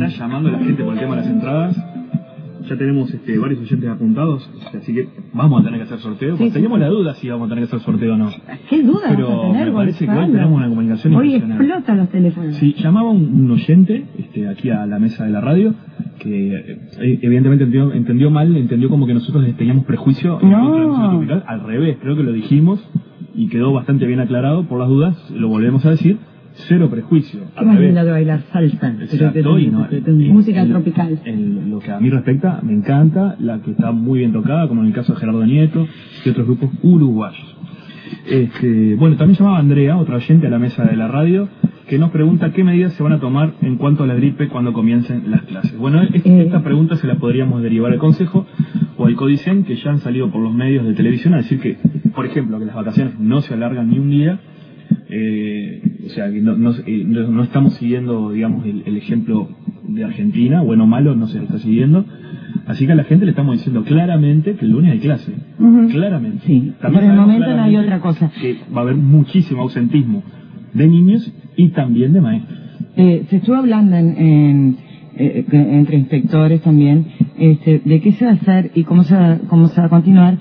está llamando a la gente por el tema de las entradas. Ya tenemos varios oyentes apuntados, así que vamos a tener que hacer sorteo. Sí, teníamos la duda si vamos a tener que hacer sorteo o no. ¿Qué duda pero vamos a tener, me parece que hoy tenemos una comunicación hoy impresionante. Explotan los teléfonos. Sí, llamaba un oyente aquí a la mesa de la radio que evidentemente entendió mal, entendió como que nosotros teníamos prejuicio en contra del música tropical. Al revés, creo que lo dijimos y quedó bastante bien aclarado. Por las dudas, lo volvemos a decir. Cero prejuicio. Qué más linda de bailar salsa. Exacto, música tropical. En lo que a mí respecta, me encanta, la que está muy bien tocada, como en el caso de Gerardo Nieto y otros grupos uruguayos. Bueno, también llamaba Andrea, otra oyente a la mesa de la radio, que nos pregunta qué medidas se van a tomar en cuanto a la gripe cuando comiencen las clases. Bueno, esta pregunta se la podríamos derivar al Consejo o al CODICEN, que ya han salido por los medios de televisión a decir que, por ejemplo, que las vacaciones no se alargan ni un día. O sea, que no estamos siguiendo, digamos, el ejemplo de Argentina, bueno o malo, no se lo está siguiendo. Así que a la gente le estamos diciendo claramente que el lunes hay clase. Claramente. Sí, por el momento no hay otra cosa. Que va a haber muchísimo ausentismo de niños y también de maestros. Se estuvo hablando entre inspectores también de qué se va a hacer y cómo se va a continuar.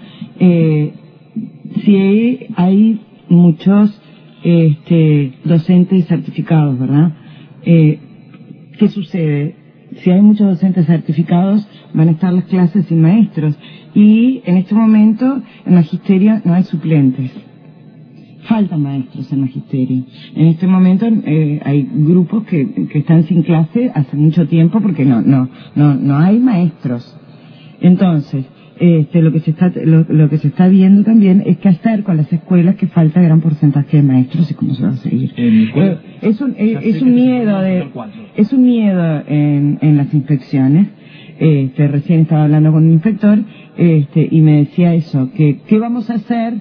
Si hay muchos docentes certificados, ¿verdad? ¿Qué sucede? Si hay muchos docentes certificados, van a estar las clases sin maestros. Y en este momento, en magisterio no hay suplentes. Faltan maestros en magisterio. En este momento hay grupos que están sin clase hace mucho tiempo porque no hay maestros. Entonces, lo que se está viendo también es qué hacer con las escuelas que falta gran porcentaje de maestros y cómo se va a seguir. Es un miedo en las inspecciones. Recién estaba hablando con un inspector y me decía eso, que qué vamos a hacer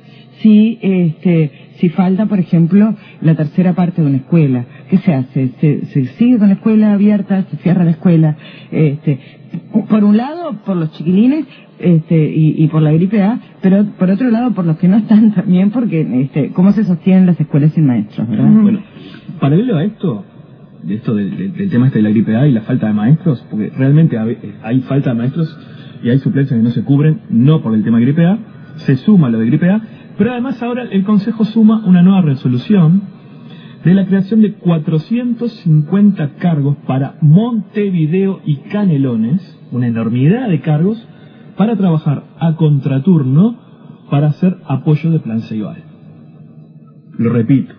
si falta, por ejemplo, la tercera parte de una escuela. ¿Qué se hace? ¿Se sigue con la escuela abierta? ¿Se cierra la escuela? Por un lado, por los chiquilines y por la gripe A, pero por otro lado, por los que no están también, porque ¿cómo se sostienen las escuelas sin maestros, verdad? Bueno, paralelo a esto, del tema de la gripe A y la falta de maestros, porque realmente hay falta de maestros y hay suplencias que no se cubren, no por el tema de gripe A, se suma lo de gripe A, pero además ahora el Consejo suma una nueva resolución de la creación de 450 cargos para Montevideo y Canelones, una enormidad de cargos, para trabajar a contraturno para hacer apoyo de Plan Ceibal. Lo repito,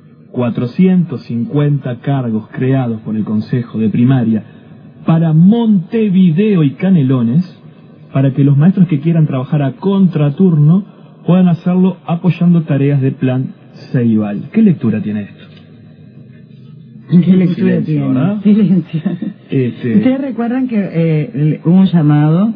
450 cargos creados por el Consejo de Primaria para Montevideo y Canelones, para que los maestros que quieran trabajar a contraturno puedan hacerlo apoyando tareas de Plan Ceibal. ¿Qué lectura tiene esto? ¿Qué lectura tiene? ¿Verdad? Silencio. Ustedes recuerdan que hubo un llamado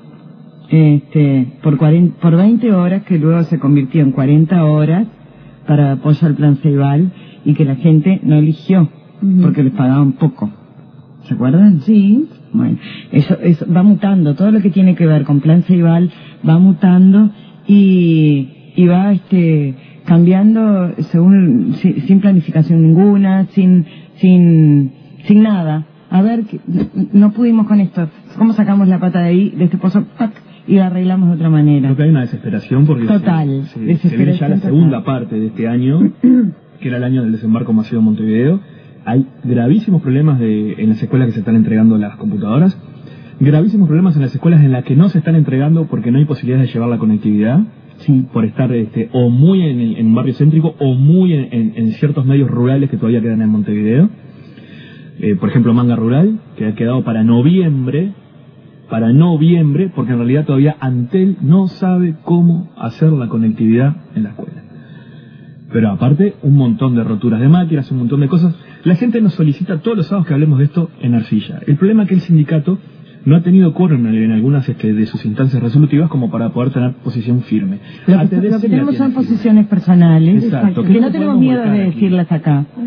por 20 horas que luego se convirtió en 40 horas para apoyo al Plan Ceibal y que la gente no eligió porque les pagaban poco. ¿Se acuerdan? Sí. Bueno, eso va mutando. Todo lo que tiene que ver con Plan Ceibal va mutando y va cambiando sin planificación ninguna, sin nada. A ver, no pudimos con esto. ¿Cómo sacamos la pata de ahí, de este pozo, ¡pac! Y la arreglamos de otra manera? Creo que hay una desesperación porque total, se viene ya la segunda parte de este año, que era el año del desembarco masivo en Montevideo. Hay gravísimos problemas en las escuelas que se están entregando las computadoras, gravísimos problemas en las escuelas en las que no se están entregando porque no hay posibilidad de llevar la conectividad. Sí. Por estar o muy en un barrio céntrico o muy en ciertos medios rurales que todavía quedan en Montevideo. Por ejemplo, Manga Rural, que ha quedado para noviembre, porque en realidad todavía Antel no sabe cómo hacer la conectividad en la escuela. Pero aparte, un montón de roturas de máquinas, un montón de cosas. La gente nos solicita todos los sábados que hablemos de esto en Arcilla. El problema es que el sindicato no ha tenido quórum en algunas de sus instancias resolutivas como para poder tener posición firme. Lo que tenemos son posiciones personales. Exacto. Que no tenemos miedo de decirlas acá.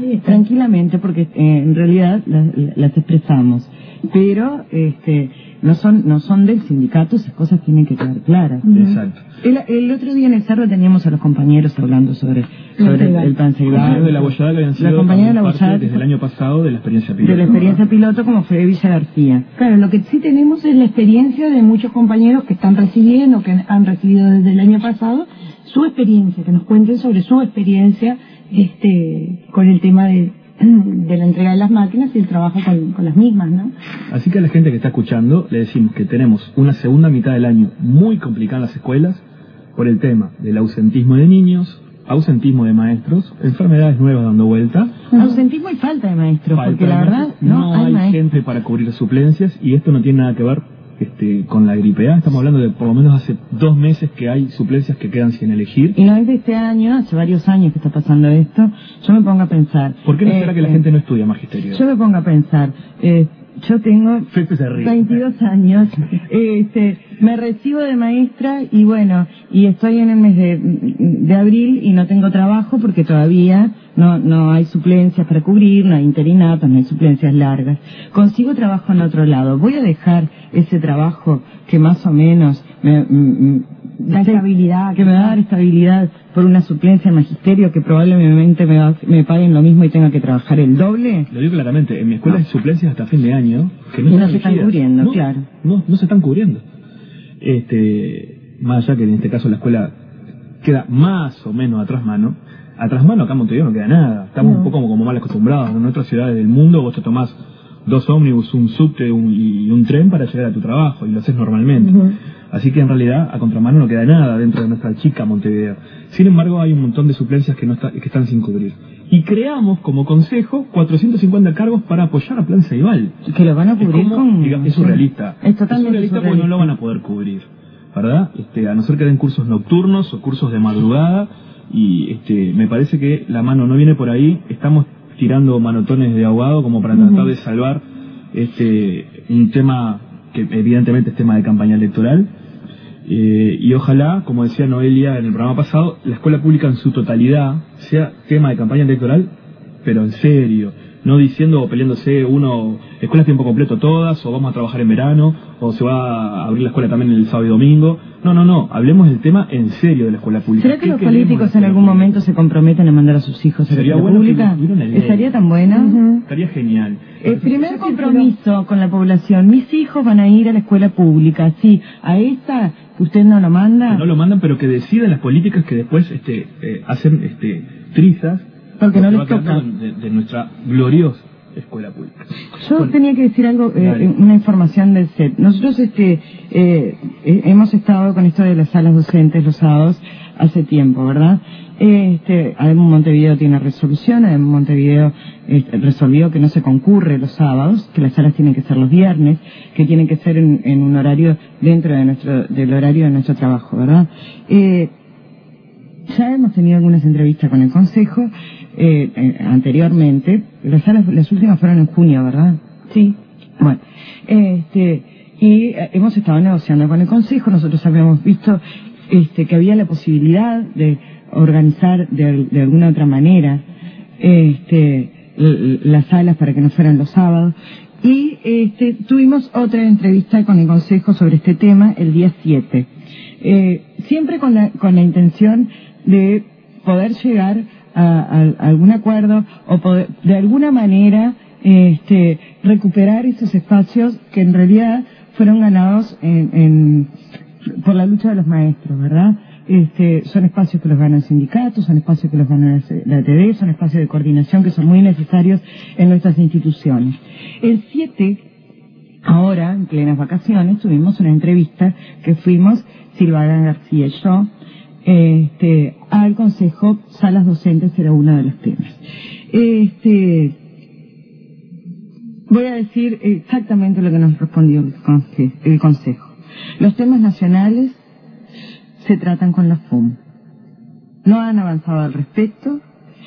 tranquilamente, porque en realidad las expresamos, pero no son del sindicato, esas cosas tienen que quedar claras. Exacto. El otro día en el Cerro teníamos a los compañeros hablando sobre el plan Ceibal. De la Bollada que habían sido la compañera de la Bollada desde el año pasado de la experiencia piloto. De la experiencia piloto, como fue Villa García. Claro, lo que sí tenemos es la experiencia de muchos compañeros que están recibiendo, que han recibido desde el año pasado, su experiencia, que nos cuenten sobre su experiencia con el tema de la entrega de las máquinas y el trabajo con las mismas, ¿no? Así que a la gente que está escuchando le decimos que tenemos una segunda mitad del año muy complicada en las escuelas por el tema del ausentismo de niños, ausentismo de maestros, enfermedades nuevas dando vuelta. Ausentismo y falta de maestros, porque la verdad no hay gente para cubrir suplencias, y esto no tiene nada que ver con la gripe A. Estamos hablando de por lo menos hace 2 meses que hay suplencias que quedan sin elegir. Y no es de este año, hace varios años que está pasando esto. Yo me pongo a pensar... ¿Por qué no será que la gente no estudia magisterio? Yo me pongo a pensar... yo tengo 22 años, me recibo de maestra y bueno, y estoy en el mes de abril y no tengo trabajo porque todavía no hay suplencias para cubrir, no hay interinatos, no hay suplencias largas. Consigo trabajo en otro lado. Voy a dejar ese trabajo que más o menos da estabilidad, que me va a dar estabilidad por una suplencia en magisterio que probablemente me paguen lo mismo y tenga que trabajar el doble. Lo digo claramente, en mi escuela hay suplencias hasta fin de año que no se están cubriendo, claro. No se están cubriendo. Más allá que en este caso la escuela queda más o menos atrás mano acá en Montevideo no queda nada. Estamos un poco como mal acostumbrados. En otras ciudades del mundo vos te tomás 2 ómnibus, un subte y un tren para llegar a tu trabajo, y lo haces normalmente. Así que en realidad a contramano no queda nada dentro de nuestra chica Montevideo. Sin embargo, hay un montón de suplencias que están sin cubrir. Y creamos como consejo 450 cargos para apoyar a Plan Ceibal. Que lo van a cubrir es surrealista. Es totalmente surrealista porque no lo van a poder cubrir, ¿verdad? A no ser que den cursos nocturnos o cursos de madrugada, y me parece que la mano no viene por ahí. Estamos tirando manotones de ahogado como para tratar de salvar un tema que evidentemente es tema de campaña electoral, y ojalá, como decía Noelia en el programa pasado, la escuela pública en su totalidad sea tema de campaña electoral, pero en serio, no diciendo o peleándose escuelas tiempo completo todas, o vamos a trabajar en verano, o se va a abrir la escuela también el sábado y domingo. No, hablemos del tema en serio de la escuela pública. ¿Será que los políticos en algún momento se comprometen a mandar a sus hijos a la escuela pública? ¿Estaría tan buena? Estaría genial. El primer compromiso con la población: mis hijos van a ir a la escuela pública. Sí, a esta usted no lo manda. Que no lo mandan, pero que deciden las políticas que después hacen trizas porque no les toca de nuestra gloriosa escuela pública. Yo tenía que decir algo, una información del CET. Nosotros hemos estado con esto de las salas docentes los sábados hace tiempo, ¿verdad? Además Montevideo tiene resolución, además Montevideo resolvió que no se concurre los sábados, que las salas tienen que ser los viernes, que tienen que ser en un horario dentro del horario de nuestro trabajo, ¿verdad? Ya hemos tenido algunas entrevistas con el Consejo anteriormente. Las últimas fueron en junio, ¿verdad? Sí. Bueno, y hemos estado negociando con el Consejo. Nosotros habíamos visto que había la posibilidad de organizar de alguna otra manera las salas para que no fueran los sábados. Y tuvimos otra entrevista con el Consejo sobre este tema el día 7. Siempre con la intención de poder llegar a algún acuerdo o poder, de alguna manera recuperar esos espacios que en realidad fueron ganados por la lucha de los maestros, ¿verdad? Son espacios que los ganan sindicatos, son espacios que los gana la ATD, son espacios de coordinación que son muy necesarios en nuestras instituciones. El 7, ahora, en plenas vacaciones, tuvimos una entrevista que fuimos Silvana García y yo, al Consejo. Salas docentes era uno de los temas. Voy a decir exactamente lo que nos respondió el Consejo. Los temas nacionales se tratan con la FUM. No han avanzado al respecto.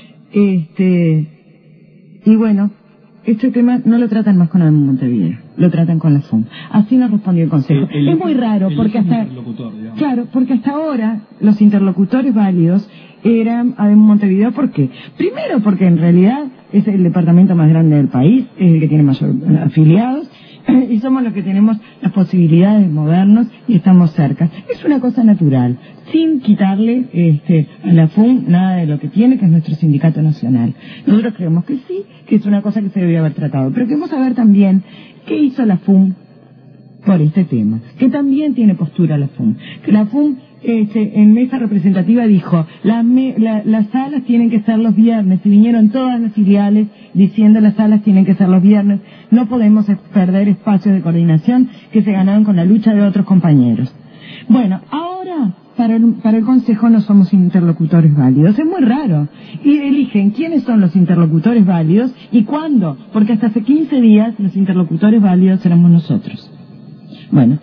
Y bueno, este tema no lo tratan más con el Montevideo, lo tratan con la FUM. Así nos respondió el Consejo. Es muy raro porque porque hasta ahora los interlocutores válidos eran Montevideo. ¿Por qué? Primero porque en realidad es el departamento más grande del país, es el que tiene mayor afiliados, y somos los que tenemos las posibilidades de movernos y estamos cerca. Es una cosa natural, sin quitarle a la FUN nada de lo que tiene, que es nuestro sindicato nacional. Nosotros creemos que sí, que es una cosa que se debería haber tratado, pero queremos saber también qué hizo la FUN por este tema, que también tiene postura la FUN. Que la FUN en mesa representativa dijo, las salas tienen que ser los viernes, y vinieron todas las filiales diciendo las salas tienen que ser los viernes, no podemos perder espacios de coordinación que se ganaron con la lucha de otros compañeros. Bueno, ahora para el Consejo no somos interlocutores válidos, es muy raro, y eligen quiénes son los interlocutores válidos y cuándo, porque hasta hace 15 días los interlocutores válidos éramos nosotros. Bueno,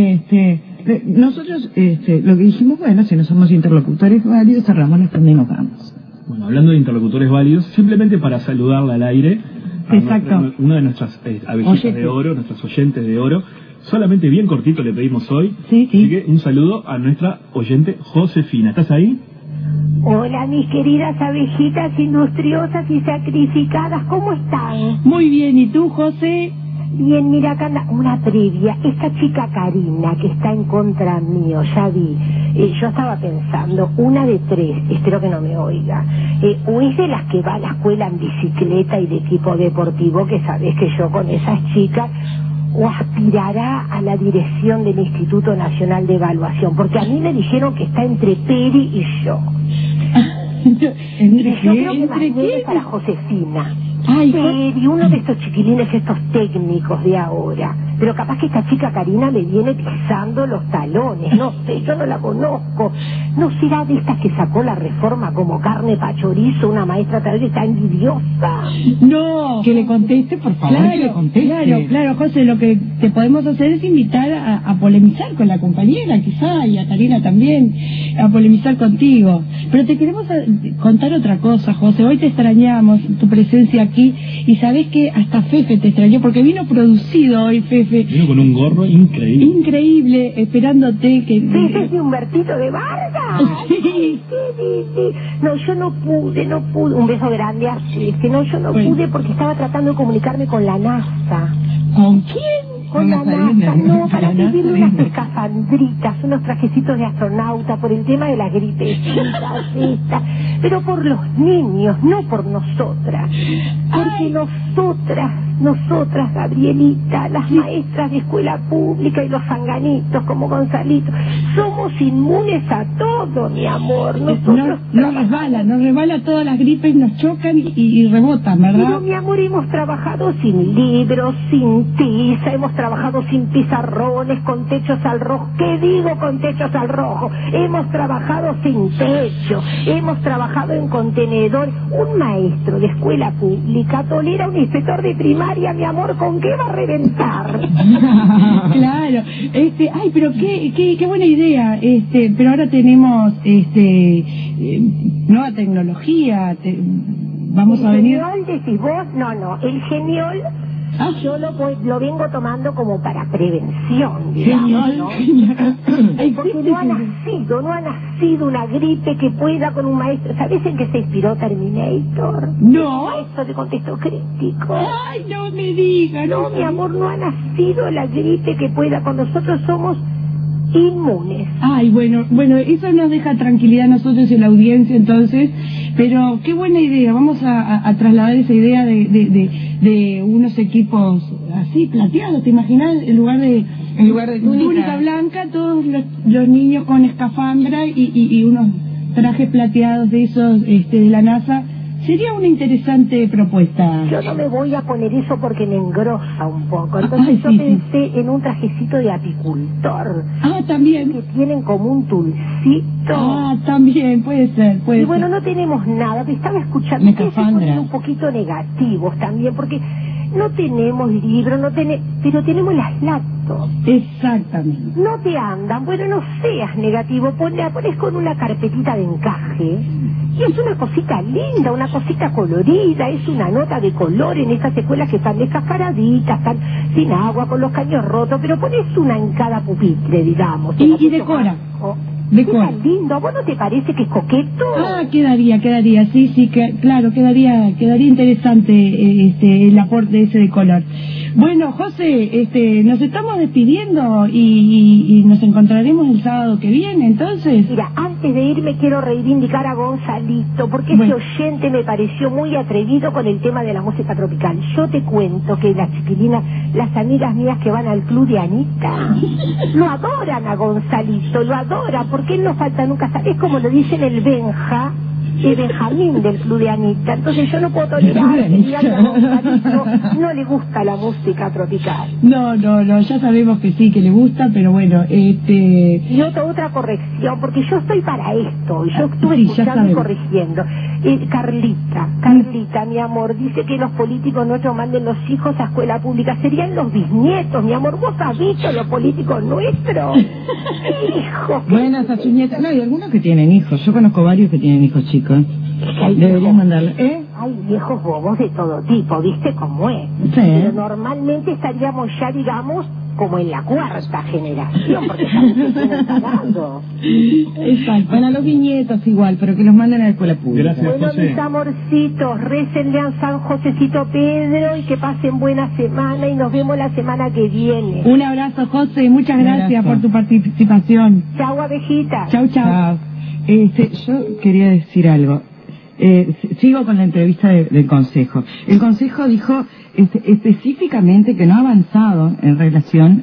nosotros lo que dijimos, bueno, si no somos interlocutores válidos, cerramos la tanda y nos vamos. Bueno, hablando de interlocutores válidos, simplemente para saludarla al aire, exacto, una de nuestras abejitas de oro, nuestras oyentes de oro, solamente bien cortito le pedimos hoy, sí. Así que un saludo a nuestra oyente Josefina. ¿Estás ahí? Hola, mis queridas abejitas industriosas y sacrificadas, ¿cómo están? Muy bien, ¿y tú, José? Bien, mira, acá anda una previa. Esta chica Karina, que está en contra mío, ya vi. Yo estaba pensando, una de tres, espero que no me oiga. O es de las que va a la escuela en bicicleta y de equipo deportivo, que sabés que yo con esas chicas, o aspirará a la dirección del Instituto Nacional de Evaluación, porque a mí me dijeron que está entre Peri y yo. ¿Entre yo qué? creo que ¿Entre más bien qué? es para Josefina. Ay, Peri, uno de estos chiquilines, estos técnicos de ahora. Pero capaz que esta chica Karina me viene pisando los talones, no sé, yo no la conozco. ¿No será de estas que sacó la reforma como carne pa' chorizo, una maestra tal vez está envidiosa? No. Que le conteste, por favor, Claro, que le conteste. claro, José, lo que te podemos hacer es invitar a polemizar con la compañera, quizá, y a Karina también, a polemizar contigo. Pero te queremos contar otra cosa, José. Hoy te extrañamos, tu presencia aquí, y sabés que hasta Fefe te extrañó, porque vino producido hoy, Fefe. Vino con un gorro increíble. Increíble, esperándote que... ¿Ese es de Humbertito de Vargas? Sí. Sí. No, yo no pude. Un beso grande así. Es que no, yo no pude porque estaba tratando de comunicarme con la NASA. ¿Con quién? Con la NASA, no, para pedirle unas escafandritas, unos trajecitos de astronauta por el tema de la gripecitas esta, pero por los niños, no por nosotras, porque nosotras, Gabrielita, las maestras de escuela pública y los sanganitos como Gonzalito, somos inmunes a todo, mi amor. Nosotros nos resbala todas las gripes, nos chocan y rebotan, ¿verdad? Pero, mi amor, hemos trabajado sin libros, sin tiza, hemos trabajado sin pizarrones, con techos al rojo. ¿Qué digo con techos al rojo? Hemos trabajado sin techo, hemos trabajado en contenedor. Un maestro de escuela pública tolera un inspector de primaria, mi amor, ¿con qué va a reventar? Claro, ay, pero qué buena idea, pero ahora tenemos, nueva tecnología, vamos a venir... ¿El geniol decís vos? No, el geniol... Yo lo vengo tomando como para prevención, digamos, ¿no? Porque no ha nacido una gripe que pueda con un maestro. ¿Sabes en qué se inspiró Terminator? No. Un maestro de contexto crítico. Ay, no me digas. No, mi amor, no ha nacido la gripe que pueda con nosotros, somos inmunes. Ay, bueno, eso nos deja tranquilidad a nosotros y a la audiencia, entonces, pero qué buena idea. Vamos a trasladar esa idea de unos equipos así plateados, ¿te imaginas? En lugar de túnica blanca, todos los niños con escafandra y unos trajes plateados de esos de la NASA. Sería una interesante propuesta. Yo no me voy a poner eso porque me engrosa un poco. Entonces yo pensé en un trajecito de apicultor. Ah, también. Que tienen como un tulcito. Ah, también, puede ser. Y bueno, no tenemos nada. Te estaba escuchando. Ustedes se ponen un poquito negativos también, porque no tenemos libros, pero tenemos las laptops. Exactamente. No te andan. Bueno, no seas negativo. La pones con una carpetita de encaje. Y es una cosita linda, una cosita colorida, es una nota de color en esas escuelas que están descascaraditas, están sin agua, con los caños rotos, pero pones una en cada pupitre, digamos. Y decora. De Queda col. lindo, ¿vos no te parece que es coqueto? Ah, quedaría, sí, claro, quedaría interesante el aporte ese de color. Bueno, José, nos estamos despidiendo y nos encontraremos el sábado que viene, entonces. Mira, antes de irme quiero reivindicar a Gonzalito, porque Bueno. ese oyente me pareció muy atrevido con el tema de la música tropical. Yo te cuento que las chiquilinas, las amigas mías que van al club de Anita, lo adoran a Gonzalito, lo adoran, porque él no falta nunca, es como lo dicen el Benjamín del club de Anita. Entonces yo no puedo tolerar que digan que a Gonzalito no le gusta la música tropical. No, ya sabemos que sí, que le gusta, pero bueno, Y otra corrección, porque yo estoy para esto, yo estuve Sí, ya escuchando y sabemos. corrigiendo. Carlita, mi amor, dice que los políticos nuestros manden los hijos a escuela pública, serían los bisnietos, mi amor, vos has visto los políticos nuestros. Hijo, Bueno, hasta sus nietas. No, hay algunos que tienen hijos. Yo conozco varios que tienen hijos chicos. hay Deberían viejos- mandarlo. Hay viejos bobos de todo tipo, ¿viste cómo es? Sí. Pero normalmente estaríamos ya, digamos, como en la cuarta generación, porque ya se tienen pagando. exacto. Bueno, a los viñetos igual, pero que los manden a la escuela pública. Gracias. Bueno, José. mis amorcitos, récenle a San Josecito Pedro y que pasen buena semana y nos vemos la semana que viene. Un abrazo, José, muchas Un gracias abrazo. por tu participación. Chau, abejita. Chau, chau. Chao. Yo quería decir algo. Sigo con la entrevista del Consejo. El Consejo dijo específicamente que no ha avanzado en relación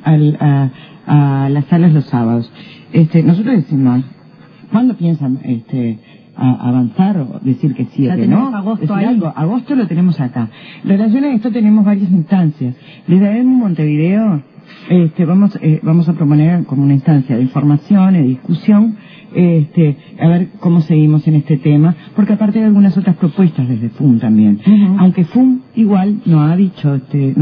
a las salas los sábados. Nosotros decimos, ¿cuándo piensan avanzar o decir que sí Ya o que tenemos no? agosto Decir ahí. algo. Agosto lo tenemos acá. En relación a esto tenemos varias instancias. Desde en Montevideo vamos a proponer como una instancia de información y de discusión, a ver cómo seguimos en este tema, porque aparte hay algunas otras propuestas desde FUM también. Ujú. Aunque FUM igual no ha dicho,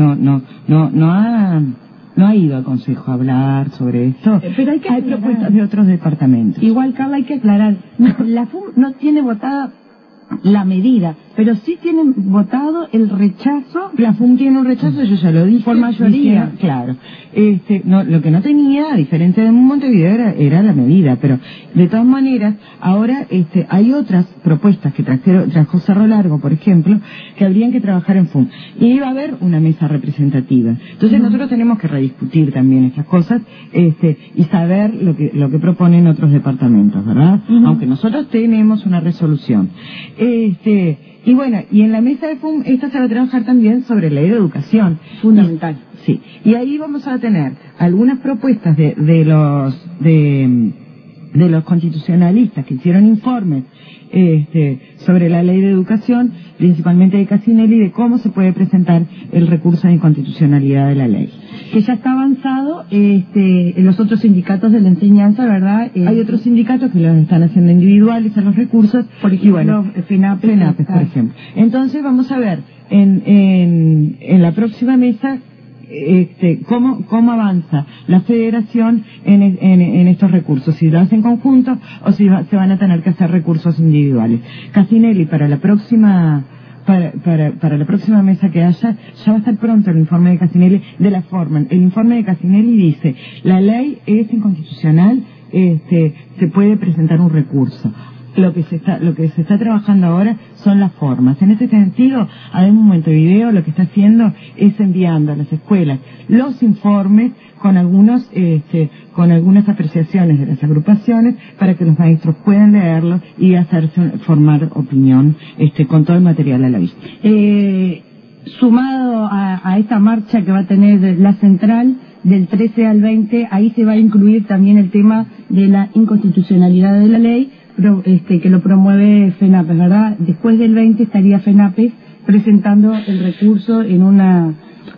no ha ido al Consejo a hablar sobre esto. Pero hay que aclarar. propuestas de otros departamentos. Igual, Carla, hay que aclarar, la FUM no tiene votada la medida, pero sí tienen votado el rechazo. La FUM tiene un rechazo, yo ya lo dije. Por mayoría. Dijeron, claro. Lo que no tenía, a diferencia de Montevideo, era la medida, pero de todas maneras, ahora hay otras propuestas que trajo Cerro Largo, por ejemplo, que habrían que trabajar en FUM. Y iba a haber una mesa representativa. Entonces nosotros tenemos que rediscutir también estas cosas, y saber lo que proponen otros departamentos, ¿verdad? Aunque nosotros tenemos una resolución. Y bueno, y en la mesa de FUM, esta se va a trabajar también sobre ley de educación. Fundamental. Sí, y ahí vamos a tener algunas propuestas de los constitucionalistas que hicieron informes sobre la ley de educación, principalmente de Casinelli, de cómo se puede presentar el recurso de inconstitucionalidad de la ley. Que ya está avanzado en los otros sindicatos de la enseñanza, ¿verdad? Hay otros sindicatos que los están haciendo individuales a los recursos, Por ejemplo, y bueno, FENAPES, por ejemplo. Entonces vamos a ver en la próxima mesa cómo avanza la federación en estos recursos, si lo hacen conjunto o si se van a tener que hacer recursos individuales. Casinelli, para la próxima mesa que haya, ya va a estar pronto el informe de Casinelli de la forma. El informe de Casinelli dice, la ley es inconstitucional, se puede presentar un recurso. Lo que se está trabajando ahora son las formas. En ese sentido, además Montevideo lo que está haciendo es enviando a las escuelas los informes con algunas apreciaciones de las agrupaciones para que los maestros puedan leerlos y formar opinión con todo el material a la vista. Sumado a esta marcha que va a tener la central del 13 al 20, ahí se va a incluir también el tema de la inconstitucionalidad de la ley, que lo promueve FENAPES, ¿verdad? Después del 20 estaría FENAPES presentando el recurso en una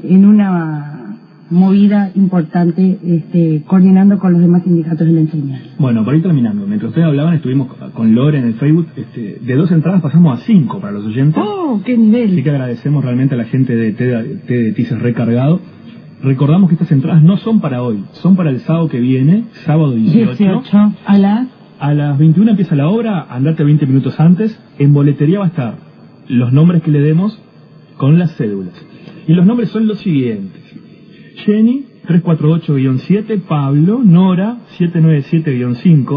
movida importante, coordinando con los demás sindicatos de la enseñanza. Bueno, por ahí terminando, mientras ustedes hablaban estuvimos con Lore en el Facebook, de 2 entradas pasamos a 5 para los oyentes. ¡Oh, qué nivel! Así que agradecemos realmente a la gente de Té de Tices Recargado. Recordamos que estas entradas no son para hoy, son para el sábado que viene, sábado 18. A las 21 empieza la obra, andate 20 minutos antes. En boletería va a estar los nombres que le demos con las cédulas. Y los nombres son los siguientes: Jenny, 348-7, Pablo, Nora, 797-5,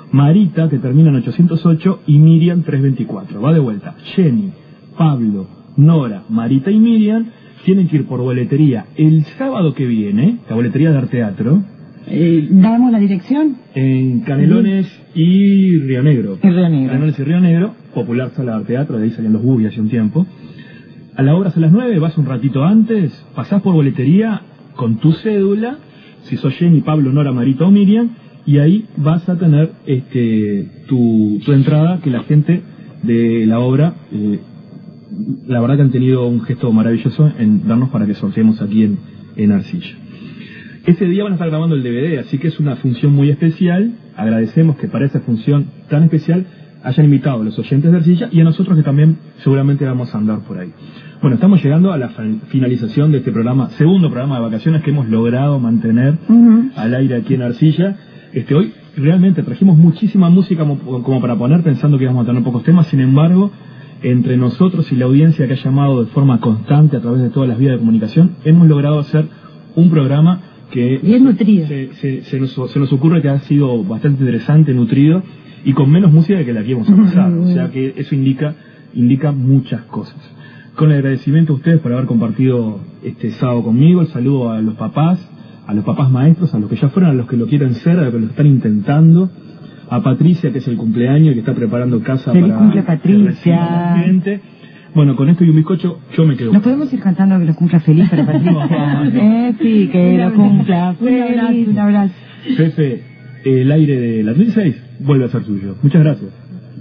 Marita, que termina en 808, y Miriam 324. Va de vuelta. Jenny, Pablo, Nora, Marita y Miriam tienen que ir por boletería el sábado que viene, la boletería de Arteatro. ¿Damos la dirección? En Canelones y Río Negro. Canelones y Río Negro, popular sala de Arteatro, de ahí salían los buggy hace un tiempo. A la hora es a las 9, vas un ratito antes, pasás por boletería con tu cédula, si sos Jenny, Pablo, Nora, Marita o Miriam, y ahí vas a tener tu entrada, que la gente de la obra, la verdad que han tenido un gesto maravilloso en darnos para que sorteemos aquí en Arcilla. Ese día van a estar grabando el DVD, así que es una función muy especial. Agradecemos que para esa función tan especial hayan invitado a los oyentes de Arcilla y a nosotros, que también seguramente vamos a andar por ahí. Bueno, estamos llegando a la finalización de este programa, segundo programa de vacaciones que hemos logrado mantener al aire aquí en Arcilla. Hoy realmente trajimos muchísima música como para poner, pensando que íbamos a tener pocos temas. Sin embargo, entre nosotros y la audiencia que ha llamado de forma constante a través de todas las vías de comunicación, hemos logrado hacer un programa que bien nutrido. Se nos ocurre que ha sido bastante interesante, nutrido y con menos música que la que hemos pasado. O sea que eso indica muchas cosas. Con el agradecimiento a ustedes por haber compartido este sábado conmigo, el saludo a los papás maestros, a los que ya fueron, a los que lo quieren ser, a los que lo están intentando, a Patricia, que es el cumpleaños y que está preparando casa Feliz para cumple, Patricia. Bueno, con esto y un bizcocho, yo me quedo. ¿Nos podemos ir cantando que lo cumpla feliz para Patricia? Sí, que lo cumpla feliz. Un abrazo. Jefe, el aire de la 2006 vuelve a ser suyo. Muchas gracias.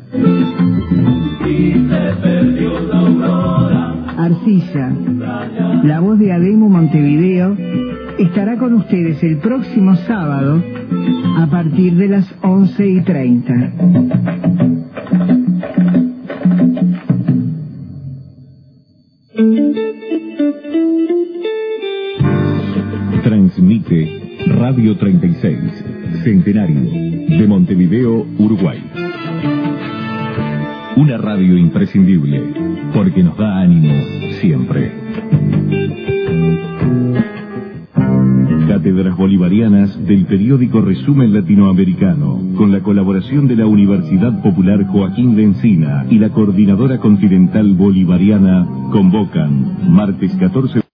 Arcilla, la voz de Ademo Montevideo, estará con ustedes el próximo sábado a partir de las 11:30. Transmite Radio 36, Centenario, de Montevideo, Uruguay. Una radio imprescindible, porque nos da ánimo siempre. Cátedras bolivarianas del periódico Resumen Latinoamericano, con la colaboración de la Universidad Popular Joaquín de Encina y la Coordinadora Continental Bolivariana, convocan martes 14